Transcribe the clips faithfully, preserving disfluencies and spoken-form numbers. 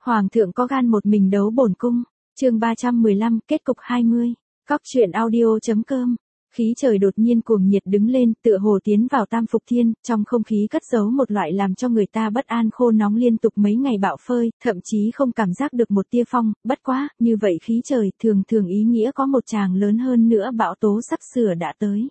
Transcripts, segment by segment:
Hoàng thượng có gan một mình đấu bổn cung. Chương ba trăm mười lăm, kết cục hai mươi. Cóc truyện audio chấm com. Khí trời đột nhiên cuồng nhiệt đứng lên, tựa hồ tiến vào tam phục thiên, trong không khí cất giấu một loại làm cho người ta bất an khô nóng liên tục mấy ngày bão phơi, thậm chí không cảm giác được một tia phong, bất quá, như vậy khí trời thường thường ý nghĩa có một tràng lớn hơn nữa bão tố sắp sửa đã tới.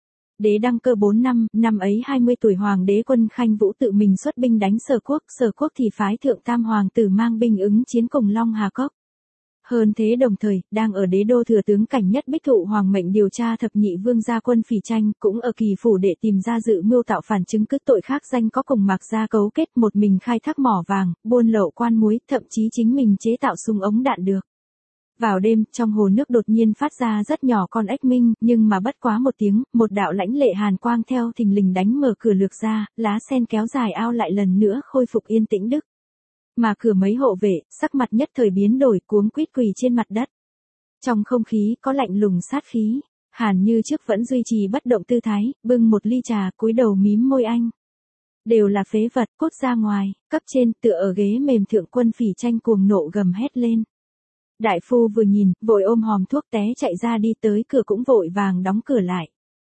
Đế đăng cơ bốn năm, năm ấy hai mươi tuổi hoàng đế Quân Khanh Vũ tự mình xuất binh đánh Sở Quốc, Sở Quốc thì phái thượng tam hoàng tử mang binh ứng chiến cùng Long Hà Cốc. Hơn thế đồng thời, đang ở đế đô thừa tướng Cảnh Nhất Bích thụ hoàng mệnh điều tra thập nhị vương gia Quân Phỉ Tranh, cũng ở kỳ phủ để tìm ra dự mưu tạo phản chứng cứ tội khác danh có cùng Mạc gia cấu kết một mình khai thác mỏ vàng, buôn lậu quan muối, thậm chí chính mình chế tạo súng ống đạn được. Vào đêm, trong hồ nước đột nhiên phát ra rất nhỏ con ếch minh, nhưng mà bất quá một tiếng, một đạo lãnh lệ hàn quang theo thình lình đánh mở cửa lược ra, lá sen kéo dài ao lại lần nữa khôi phục yên tĩnh đức. Mà cửa mấy hộ vệ, sắc mặt nhất thời biến đổi cuống quýt quỳ trên mặt đất. Trong không khí có lạnh lùng sát khí, Hàn Như trước vẫn duy trì bất động tư thái, bưng một ly trà cúi đầu mím môi anh. Đều là phế vật, cút ra ngoài, cấp trên tựa ở ghế mềm thượng Quân Phỉ Tranh cuồng nộ gầm hét lên. Đại phu vừa nhìn, vội ôm hòm thuốc té chạy ra đi tới cửa cũng vội vàng đóng cửa lại.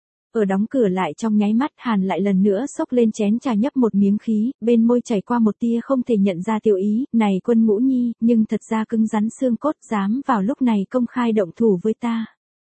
Ở đóng cửa lại trong nháy mắt Hàn lại lần nữa xốc lên chén trà nhấp một miếng khí, bên môi chảy qua một tia không thể nhận ra tiêu ý, này Quân Ngũ Nhi, nhưng thật ra cứng rắn xương cốt dám vào lúc này công khai động thủ với ta.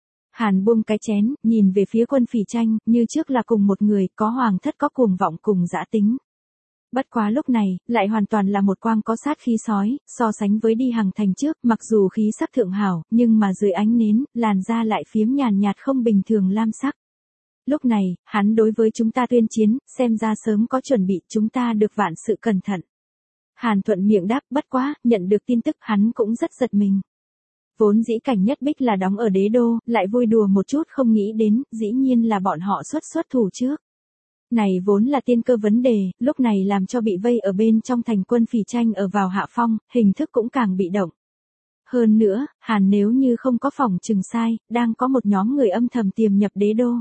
Hàn buông cái chén, nhìn về phía Quân Phỉ Tranh, như trước là cùng một người, có hoàng thất có cuồng vọng cùng dã tính. Bất quá lúc này, lại hoàn toàn là một quang có sát khí sói, so sánh với đi hàng thành trước, mặc dù khí sắc thượng hảo, nhưng mà dưới ánh nến, làn da lại phiếm nhàn nhạt không bình thường lam sắc. Lúc này, hắn đối với chúng ta tuyên chiến, xem ra sớm có chuẩn bị, chúng ta được vạn sự cẩn thận. Hàn thuận miệng đáp, bất quá, nhận được tin tức hắn cũng rất giật mình. Vốn dĩ Cảnh Nhất Bích là đóng ở đế đô, lại vui đùa một chút không nghĩ đến, dĩ nhiên là bọn họ xuất xuất thủ trước. Này vốn là tiên cơ vấn đề, lúc này làm cho bị vây ở bên trong thành Quân Phỉ Tranh ở vào hạ phong, hình thức cũng càng bị động. Hơn nữa, Hàn nếu như không có phòng trừng sai, đang có một nhóm người âm thầm tiềm nhập đế đô.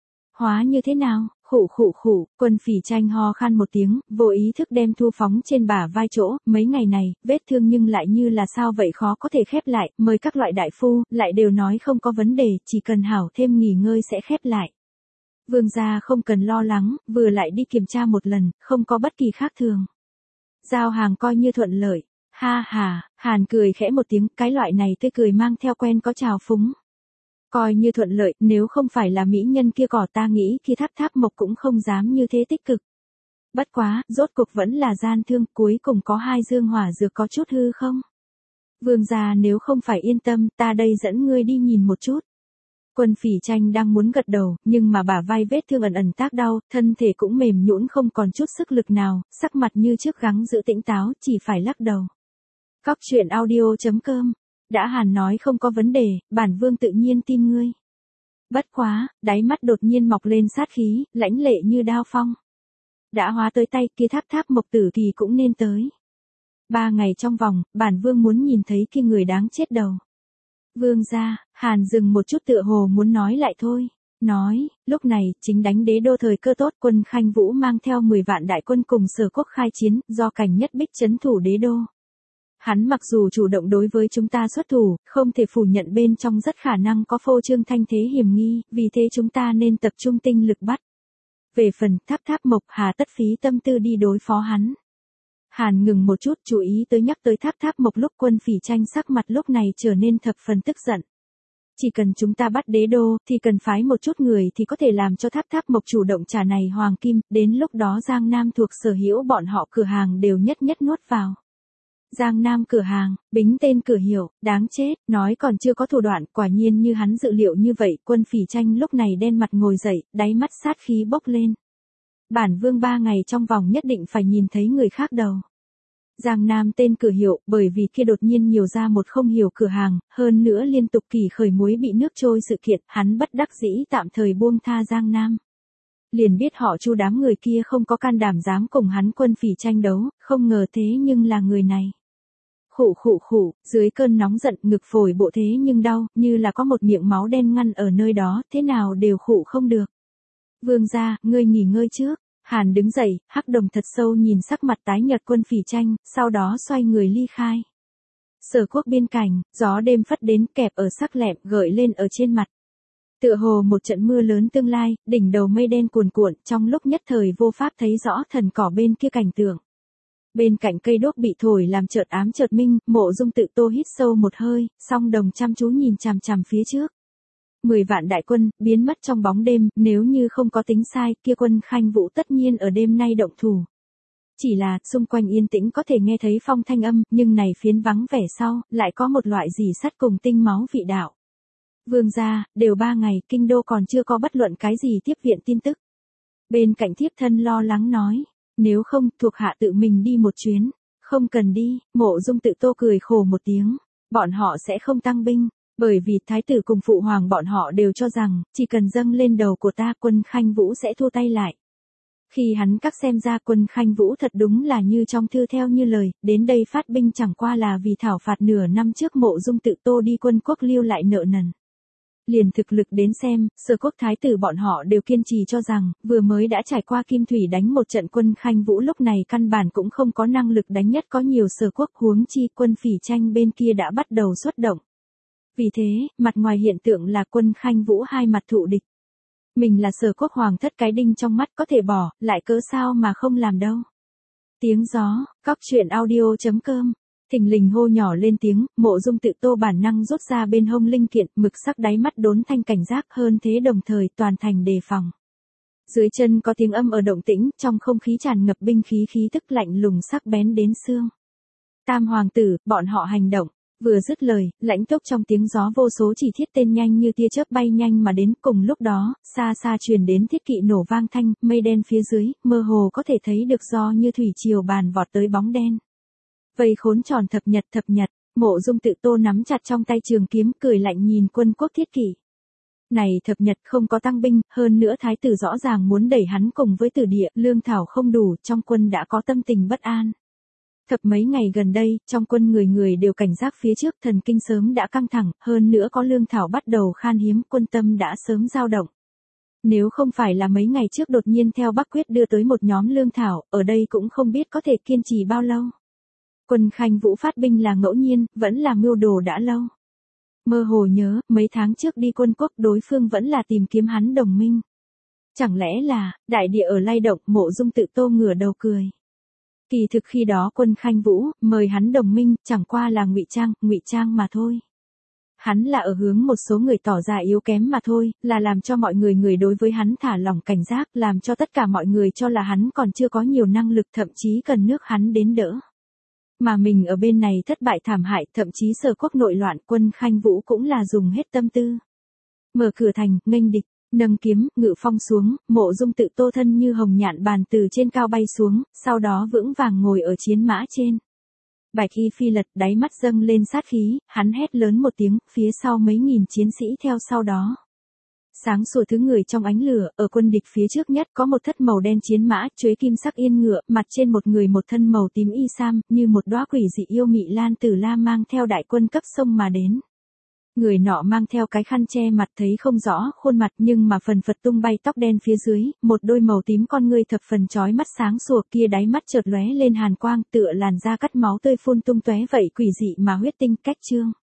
Hóa như thế nào? Khụ khụ khụ, Quân Phỉ Tranh ho khan một tiếng, vô ý thức đem thu phóng trên bả vai chỗ, mấy ngày này, vết thương nhưng lại như là sao vậy khó có thể khép lại, mời các loại đại phu, lại đều nói không có vấn đề, chỉ cần hảo thêm nghỉ ngơi sẽ khép lại. Vương gia không cần lo lắng, vừa lại đi kiểm tra một lần, không có bất kỳ khác thường. Giao hàng coi như thuận lợi. Ha ha, Hàn cười khẽ một tiếng, cái loại này tươi cười mang theo quen có trào phúng. Coi như thuận lợi, nếu không phải là mỹ nhân kia cỏ ta nghĩ khi Tháp Tháp Mộc cũng không dám như thế tích cực. Bất quá, rốt cuộc vẫn là gian thương, cuối cùng có hai dương hỏa dược có chút hư không? Vương gia nếu không phải yên tâm, ta đây dẫn ngươi đi nhìn một chút. Quân Phỉ Tranh đang muốn gật đầu, nhưng mà bả vai vết thương ẩn ẩn tác đau, thân thể cũng mềm nhũn không còn chút sức lực nào, sắc mặt như trước gắng giữ tỉnh táo, chỉ phải lắc đầu. Cóc truyện audio chấm com. Đã Hàn nói không có vấn đề, bản vương tự nhiên tin ngươi. Bất quá, đáy mắt đột nhiên mọc lên sát khí, lãnh lệ như đao phong. Đã hóa tới tay kia Tháp Tháp Mộc tử thì cũng nên tới. Ba ngày trong vòng, bản vương muốn nhìn thấy kia người đáng chết đầu. Vương gia, Hàn dừng một chút tựa hồ muốn nói lại thôi. Nói, lúc này, chính đánh đế đô thời cơ tốt Quân Khanh Vũ mang theo mười vạn đại quân cùng Sở Quốc khai chiến, do Cảnh Nhất Bích trấn thủ đế đô. Hắn mặc dù chủ động đối với chúng ta xuất thủ, không thể phủ nhận bên trong rất khả năng có phô trương thanh thế hiểm nghi, vì thế chúng ta nên tập trung tinh lực bắt. Về phần Tháp Tháp Mộc hà tất phí tâm tư đi đối phó hắn. Hàn ngừng một chút chú ý tới nhắc tới Tháp Tháp Mộc lúc Quân Phỉ Tranh sắc mặt lúc này trở nên thập phần tức giận. Chỉ cần chúng ta bắt đế đô, thì cần phái một chút người thì có thể làm cho Tháp Tháp Mộc chủ động trả này hoàng kim, đến lúc đó Giang Nam thuộc sở hữu bọn họ cửa hàng đều nhất nhất nuốt vào. Giang Nam cửa hàng, bính tên cửa hiệu, đáng chết, nói còn chưa có thủ đoạn, quả nhiên như hắn dự liệu như vậy, Quân Phỉ Tranh lúc này đen mặt ngồi dậy, đáy mắt sát khí bốc lên. Bản vương ba ngày trong vòng nhất định phải nhìn thấy người khác đầu. Giang Nam tên cửa hiệu, bởi vì kia đột nhiên nhiều ra một không hiểu cửa hàng, hơn nữa liên tục kỳ khởi muối bị nước trôi sự kiện, hắn bất đắc dĩ tạm thời buông tha Giang Nam. Liền biết họ Chu đám người kia không có can đảm dám cùng hắn Quân Phỉ Tranh đấu, không ngờ thế nhưng là người này. Khụ khụ khụ, dưới cơn nóng giận ngực phổi bộ thế nhưng đau, như là có một miệng máu đen ngăn ở nơi đó, thế nào đều khụ không được. Vương gia, ngươi nghỉ ngơi trước. Hàn đứng dậy, hắc đồng thật sâu nhìn sắc mặt tái nhợt Quân Phỉ Tranh, sau đó xoay người ly khai. Sở Quốc bên cạnh, gió đêm phất đến kẹp ở sắc lẹm gợi lên ở trên mặt. Tựa hồ một trận mưa lớn tương lai, đỉnh đầu mây đen cuồn cuộn, trong lúc nhất thời vô pháp thấy rõ thần cỏ bên kia cảnh tượng. Bên cạnh cây đốt bị thổi làm chợt ám chợt minh, Mộ Dung Tự Tô hít sâu một hơi, song đồng chăm chú nhìn chằm chằm phía trước. Mười vạn đại quân, biến mất trong bóng đêm, nếu như không có tính sai, kia Quân Khanh Vũ tất nhiên ở đêm nay động thủ. Chỉ là, xung quanh yên tĩnh có thể nghe thấy phong thanh âm, nhưng này phiến vắng vẻ sau, lại có một loại gì sắt cùng tinh máu vị đạo. Vương gia, đều ba ngày, kinh đô còn chưa có bất luận cái gì tiếp viện tin tức. Bên cạnh thiếp thân lo lắng nói, nếu không, thuộc hạ tự mình đi một chuyến. Không cần đi, Mộ Dung Tự Tô cười khổ một tiếng, bọn họ sẽ không tăng binh, bởi vì thái tử cùng phụ hoàng bọn họ đều cho rằng, chỉ cần dâng lên đầu của ta Quân Khanh Vũ sẽ thua tay lại. Khi hắn các xem ra Quân Khanh Vũ thật đúng là như trong thư theo như lời, đến đây phát binh chẳng qua là vì thảo phạt nửa năm trước Mộ Dung Tự Tô đi quân quốc lưu lại nợ nần. Liền thực lực đến xem, Sở Quốc thái tử bọn họ đều kiên trì cho rằng, vừa mới đã trải qua Kim Thủy đánh một trận Quân Khanh Vũ lúc này căn bản cũng không có năng lực đánh nhất có nhiều Sở Quốc, huống chi Quân Phỉ Tranh bên kia đã bắt đầu xuất động. Vì thế, mặt ngoài hiện tượng là Quân Khanh Vũ hai mặt thụ địch. Mình là Sở Quốc hoàng thất cái đinh trong mắt có thể bỏ, lại cớ sao mà không làm đâu. Tiếng gió, cóc truyện audio chấm com. Thình lình hô nhỏ lên tiếng, Mộ Dung Tự Tô bản năng rút ra bên hông linh kiện, mực sắc đáy mắt đốn thanh cảnh giác, hơn thế đồng thời toàn thành đề phòng. Dưới chân có tiếng âm ở động tĩnh, trong không khí tràn ngập binh khí khí tức lạnh lùng sắc bén đến xương. Tam hoàng tử, bọn họ hành động. Vừa dứt lời, lãnh tốc trong tiếng gió vô số chỉ thiết tên nhanh như tia chớp bay nhanh mà đến, cùng lúc đó, xa xa truyền đến thiết kỵ nổ vang thanh, mây đen phía dưới, mơ hồ có thể thấy được do như thủy triều bàn vọt tới bóng đen. Vây khốn tròn thập nhật thập nhật, Mộ Dung Tự Tô nắm chặt trong tay trường kiếm, cười lạnh nhìn quân quốc thiết kỵ. Này thập nhật không có tăng binh, hơn nữa thái tử rõ ràng muốn đẩy hắn cùng với tử địa, lương thảo không đủ, trong quân đã có tâm tình bất an. Thập mấy ngày gần đây, trong quân người người đều cảnh giác phía trước, thần kinh sớm đã căng thẳng, hơn nữa có lương thảo bắt đầu khan hiếm, quân tâm đã sớm dao động. Nếu không phải là mấy ngày trước đột nhiên theo Bắc Quyết đưa tới một nhóm lương thảo, ở đây cũng không biết có thể kiên trì bao lâu. Quân Khanh Vũ phát binh là ngẫu nhiên, vẫn là mưu đồ đã lâu. Mơ hồ nhớ, mấy tháng trước đi quân quốc đối phương vẫn là tìm kiếm hắn đồng minh. Chẳng lẽ là, đại địa ở lay động, Mộ Dung Tự Tô ngửa đầu cười. Kỳ thực khi đó Quân Khanh Vũ, mời hắn đồng minh, chẳng qua là ngụy trang, ngụy trang mà thôi. Hắn là ở hướng một số người tỏ ra yếu kém mà thôi, là làm cho mọi người người đối với hắn thả lỏng cảnh giác, làm cho tất cả mọi người cho là hắn còn chưa có nhiều năng lực, thậm chí cần nước hắn đến đỡ. Mà mình ở bên này thất bại thảm hại, thậm chí Sở Quốc nội loạn, Quân Khanh Vũ cũng là dùng hết tâm tư. Mở cửa thành, nghênh địch, nâng kiếm, ngự phong xuống, Mộ Dung Tự Tô thân như hồng nhạn bàn từ trên cao bay xuống, sau đó vững vàng ngồi ở chiến mã trên. Bạch y phi lật, đáy mắt dâng lên sát khí, hắn hét lớn một tiếng, phía sau mấy nghìn chiến sĩ theo sau đó. Sáng sủa thứ người trong ánh lửa, ở quân địch phía trước nhất có một thất màu đen chiến mã, chuế kim sắc yên ngựa, mặt trên một người một thân màu tím y sam, như một đóa quỷ dị yêu mị lan tử la mang theo đại quân cấp sông mà đến. Người nọ mang theo cái khăn che mặt thấy không rõ khuôn mặt nhưng mà phần phật tung bay tóc đen phía dưới, một đôi màu tím con ngươi thập phần chói mắt sáng sủa kia đáy mắt chợt lóe lên hàn quang tựa làn da cắt máu tươi phun tung tóe vậy quỷ dị mà huyết tinh cách trương.